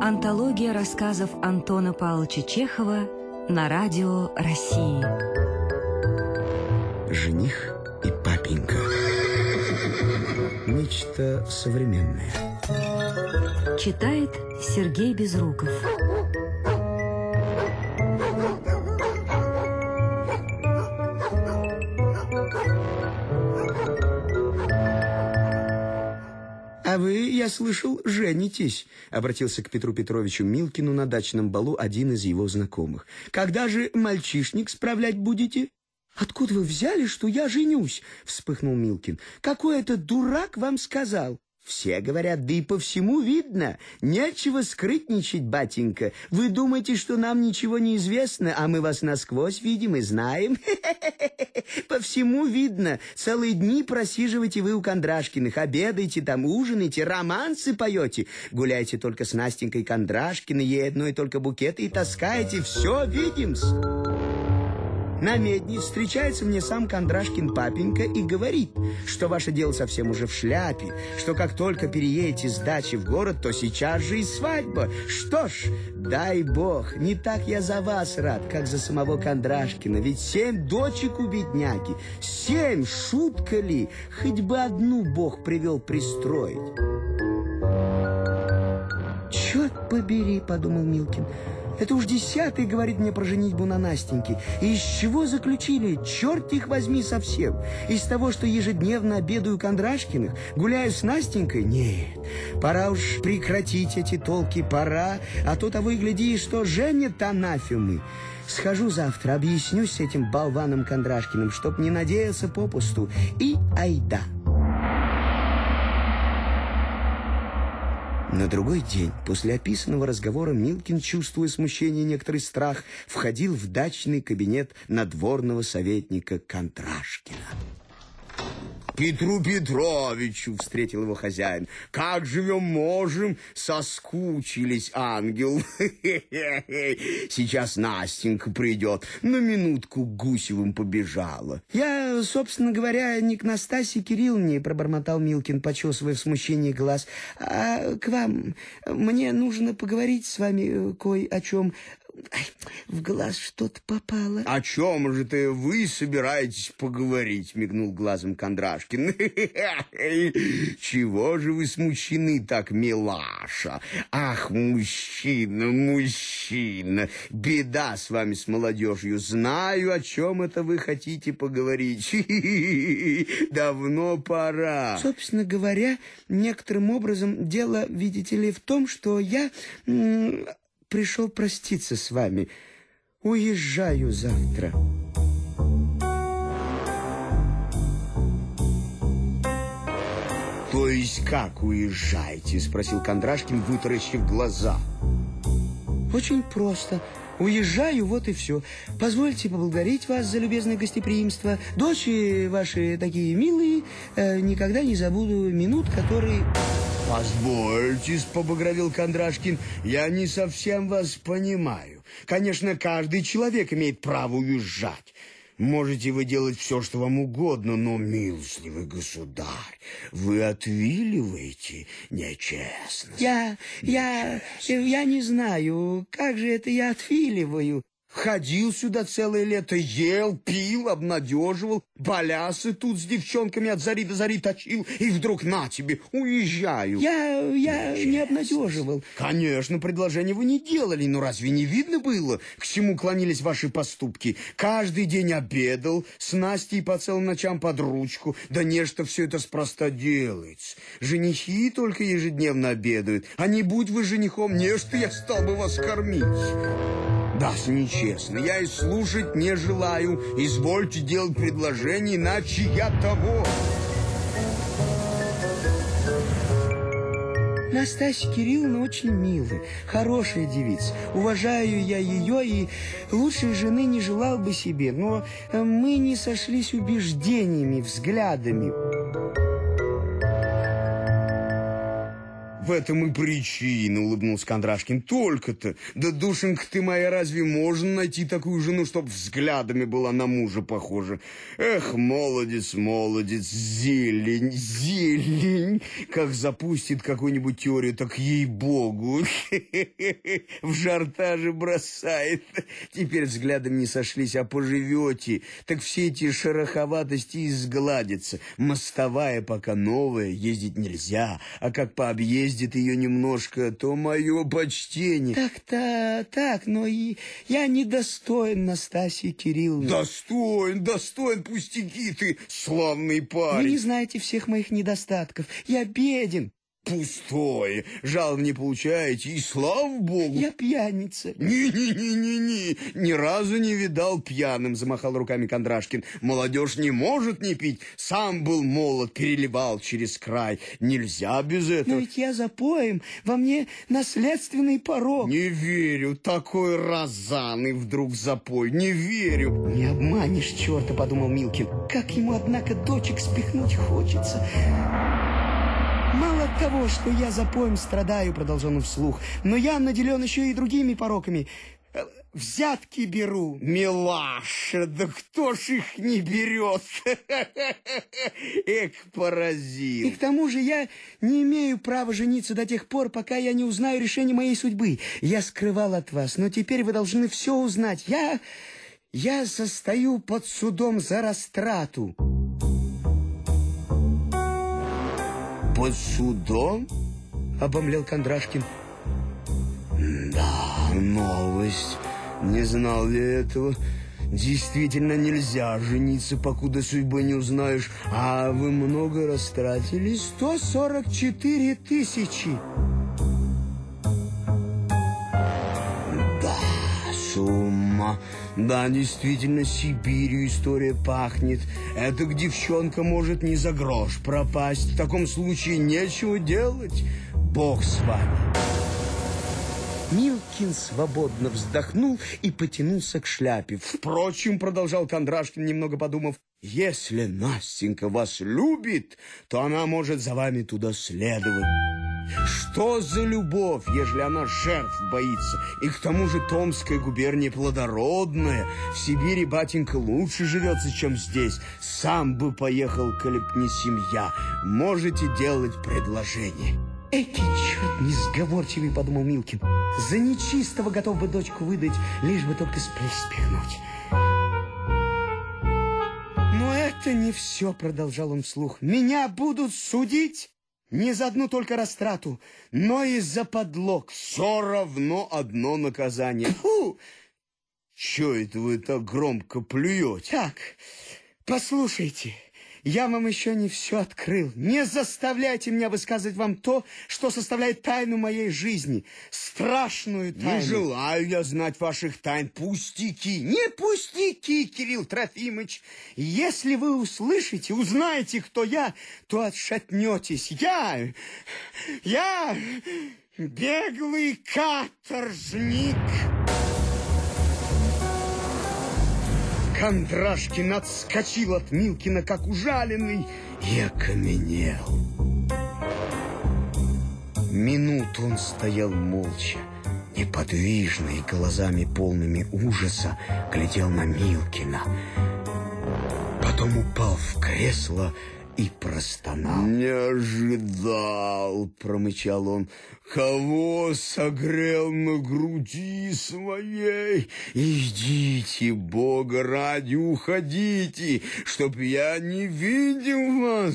Антология рассказов Антона Павловича Чехова на радио России. Жених и папенька. Нечто современное. Читает Сергей Безруков. «А вы, я слышал, женитесь», — обратился к Петру Петровичу Милкину на дачном балу один из его знакомых. «Когда же мальчишник справлять будете?» «Откуда вы взяли, что я женюсь?» — вспыхнул Милкин. «Какой это дурак вам сказал?» «Все говорят, да и по всему видно. Нечего скрытничать, батенька. Вы думаете, что нам ничего не известно, а мы вас насквозь видим и знаем? По всему видно. Целые дни просиживаете вы у Кондрашкиных, обедаете там, ужинаете, романсы поете. Гуляете только с Настенькой Кондрашкиной, ей одной только букеты и таскаете. Все видим-с». На медне встречается мне сам Кондрашкин папенька и говорит, что ваше дело совсем уже в шляпе, что как только переедете с дачи в город, то сейчас же и свадьба. Что ж, дай бог, не так я за вас рад, как за самого Кондрашкина, ведь 7 дочек у бедняги. 7, шутка ли? Хоть бы одну бог привел пристроить. «Черт побери», — подумал Милкин, — «это уж 10-й говорит мне про женитьбу на Настеньке. И из чего заключили? Черт их возьми совсем. Из того, что ежедневно обедаю у Кондрашкиных, гуляю с Настенькой? Нет, пора уж прекратить эти толки, пора, а то того и гляди, что женят анафемы. Схожу завтра, объяснюсь с этим болваном Кондрашкиным, чтоб не надеялся попусту. И айда». На другой день, после описанного разговора, Милкин, чувствуя смущение и некоторый страх, входил в дачный кабинет надворного советника Кондрашкина. «Петру Петровичу», — встретил его хозяин, — «как живем можем, соскучились, ангел. Сейчас Настенька придет, на минутку к Гусевым побежала». «Я, собственно говоря, не к Настасье Кирилловне», — пробормотал Милкин, почесывая в смущении глаз, — «а к вам. Мне нужно поговорить с вами кое о чем». Ай, в глаз что-то попало. «О чем же ты вы собираетесь поговорить?» — мигнул глазом Кондрашкин. «Чего же вы смущены так, милаша? Ах, мужчина, мужчина! Беда с вами, с молодежью. Знаю, о чем это вы хотите поговорить. Давно пора». «Собственно говоря, некоторым образом дело, видите ли, в том, что я... пришел проститься с вами. Уезжаю завтра». «То есть как уезжаете?» — спросил Кондрашкин, вытаращив глаза. «Очень просто. Уезжаю, вот и все. Позвольте поблагодарить вас за любезное гостеприимство. Дочери ваши такие милые, никогда не забуду минут, которые...» «Позвольте», — побагровел Кондрашкин, — «я не совсем вас понимаю. Конечно, каждый человек имеет право уезжать. Можете вы делать все, что вам угодно, но, милостивый государь, вы отвиливаете нечестно». Я не знаю, как же это я отвиливаю. Ходил сюда целое лето, ел, пил, обнадеживал, балясы тут с девчонками от зари до зари точил, и вдруг на тебе, уезжаю. Я не обнадеживал. Конечно, предложение вы не делали, но разве не видно было, к чему клонились ваши поступки? Каждый день обедал, с Настей по целым ночам под ручку, да нечто все это спроста делается. Женихи только ежедневно обедают, а не будь вы женихом, нечто я стал бы вас кормить. Да, нечестно. Я и слушать не желаю. Извольте делать предложение, иначе я того. Настасья Кирилловна очень милая, хорошая девица. Уважаю я ее и лучшей жены не желал бы себе. Но мы не сошлись убеждениями, взглядами. В этом и причина, улыбнулся Кондрашкин. Только-то. Да, душенька ты моя, разве можно найти такую жену, чтоб взглядами была на мужа похожа? Эх, молодец, молодец, зелень, зелень. Как запустит какую-нибудь теорию, так ей-богу. В жартаже бросает. Теперь взглядом не сошлись, а поживете. Так все эти шероховатости изгладятся. Мостовая пока новая, ездить нельзя. А как пообъездит ее немножко, то мое почтение. Так, но и я недостоин Настасьи Кирилловны. Достоин, пустяки ты, славный парень. Вы не знаете всех моих недостатков. Я беден. Пустое. Жалование получаете, и слава богу. Я пьяница. Ни разу не видал пьяным, замахал руками Кондрашкин. Молодежь не может не пить. Сам был молод, переливал через край. Нельзя без этого. Но ведь я запоем, во мне наследственный порок. Не верю, такой розаный вдруг запой. Не верю. Не обманешь черта, подумал Милкин. Как ему, однако, дочек спихнуть хочется. Мало того, что я запоем страдаю, продолжал он вслух, но я наделен еще и другими пороками. Взятки беру. Милаша, да кто ж их не берет? Эк, поразил. И к тому же я не имею права жениться до тех пор, пока я не узнаю решение моей судьбы. Я скрывал от вас, но теперь вы должны все узнать. Я состою под судом за растрату. Под судом? Обомлел Кондрашкин. Да, новость. Не знал ли этого? Действительно нельзя жениться, покуда судьбы не узнаешь. А вы много растратили? 144 тысячи. Да, сумма. Да, действительно, Сибирью история пахнет. Эта девчонка может не за грош пропасть. В таком случае нечего делать. Бог с вами. Милкин свободно вздохнул и потянулся к шляпе. Впрочем, продолжал Кондрашкин, немного подумав, если Настенька вас любит, то она может за вами туда следовать. Что за любовь, ежели она жертв боится? И к тому же Томская губерния плодородная. В Сибири, батенька, лучше живется, чем здесь. Сам бы поехал, коли б не семья. Можете делать предложение. Эки черт несговорчивый, подумал Милкин. За нечистого готов бы дочку выдать, лишь бы только с плеч спихнуть. Но это не все, продолжал он вслух. Меня будут судить не за одну только растрату, но и за подлог. Все равно одно наказание. Фу! Че это вы так громко плюете? Так, послушайте, я вам еще не все открыл. Не заставляйте меня высказывать вам то, что составляет тайну моей жизни. Страшную тайну. Не желаю я знать ваших тайн. Пустяки. Не пустяки, Кирилл Трофимович. Если вы услышите, узнаете, кто я, то отшатнетесь. Я беглый каторжник. Кондрашкин отскочил от Милкина, как ужаленный, и окаменел. Минуту он стоял молча, неподвижно и глазами полными ужаса глядел на Милкина. Потом упал в кресло и простонал. «Не ожидал», — промычал он, — «кого согрел на груди своей? Идите, Бога ради, уходите, чтоб я не видел вас».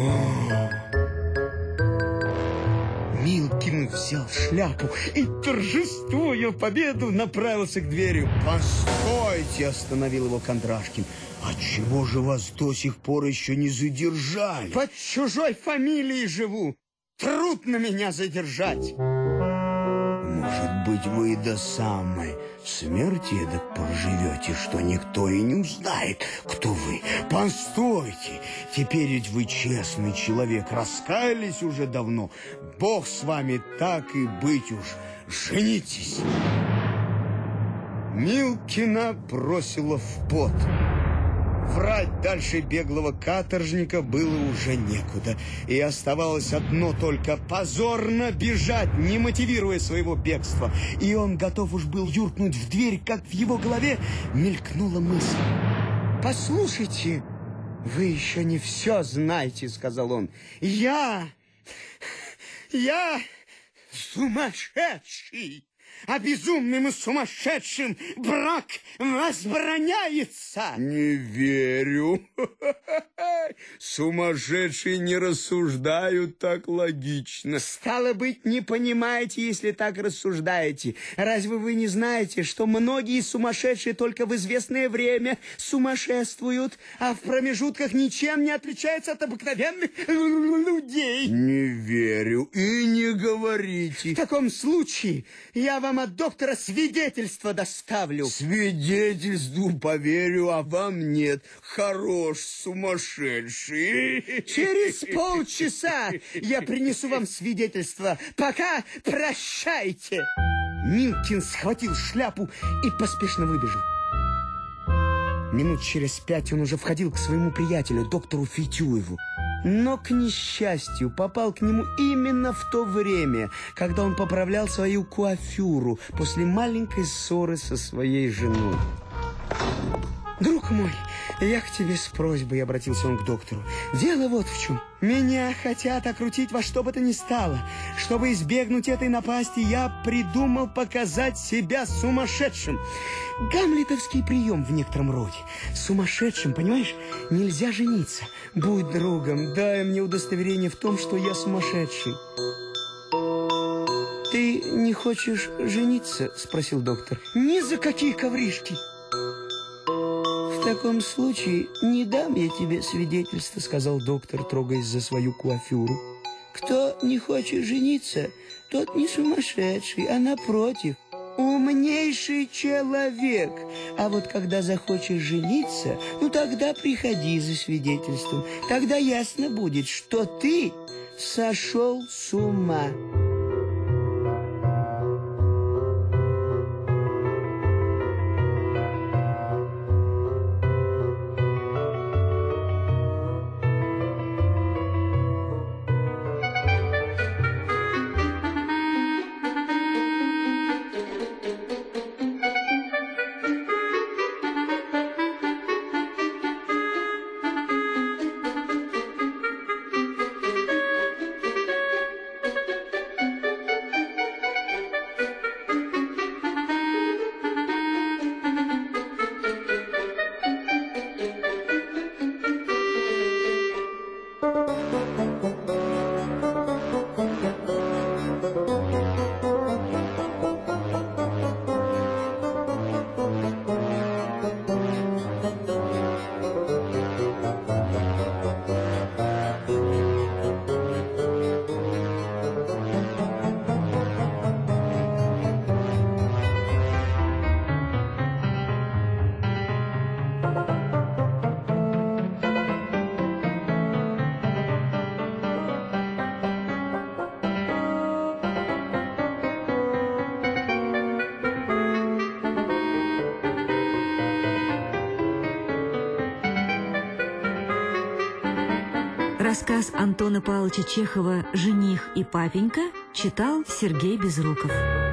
Милкин взял шляпу и, торжествуя победу, направился к двери. «Постойте!» — остановил его Кондрашкин. «Отчего же вас до сих пор еще не задержали? Под чужой фамилией живу. Трудно меня задержать». «Может быть, вы и до самой смерти эдак проживете, что никто и не узнает, кто вы. Постойте, теперь ведь вы честный человек, раскаялись уже давно. Бог с вами, так и быть уж, женитесь». Милкина бросила в пот. Врать дальше беглого каторжника было уже некуда. И оставалось одно только — позорно бежать, не мотивируя своего бегства. И он готов уж был юркнуть в дверь, как в его голове мелькнула мысль. «Послушайте, вы еще не все знаете», — сказал он. Я сумасшедший! А безумным и сумасшедшим брак возбраняется. Не верю. Сумасшедшие не рассуждают так логично. Стало быть, не понимаете, если так рассуждаете. Разве вы не знаете, что многие сумасшедшие только в известное время сумасшествуют, а в промежутках ничем не отличаются от обыкновенных людей? Не верю и не говорите. В таком случае я вам от доктора свидетельство доставлю. Свидетельству поверю, а вам нет. Хорош сумасшедший. Через полчаса я принесу вам свидетельство. Пока прощайте. Минкин схватил шляпу и поспешно выбежал. Минут через 5 он уже входил к своему приятелю, доктору Фетюеву. Но, к несчастью, попал к нему именно в то время, когда он поправлял свою куафюру после маленькой ссоры со своей женой. «Друг мой, я к тебе с просьбой», — обратился он к доктору. «Дело вот в чем. Меня хотят окрутить во что бы то ни стало. Чтобы избегнуть этой напасти, я придумал показать себя сумасшедшим. Гамлетовский прием в некотором роде. Сумасшедшим, понимаешь, нельзя жениться. Будь другом, дай мне удостоверение в том, что я сумасшедший». «Ты не хочешь жениться?» — спросил доктор. «Ни за какие ковришки». «В таком случае не дам я тебе свидетельство», — сказал доктор, трогаясь за свою куафюру. «Кто не хочет жениться, тот не сумасшедший, а напротив, умнейший человек. А вот когда захочешь жениться, тогда приходи за свидетельством. Тогда ясно будет, что ты сошел с ума». Рассказ Антона Павловича Чехова «Жених и папенька» читал Сергей Безруков.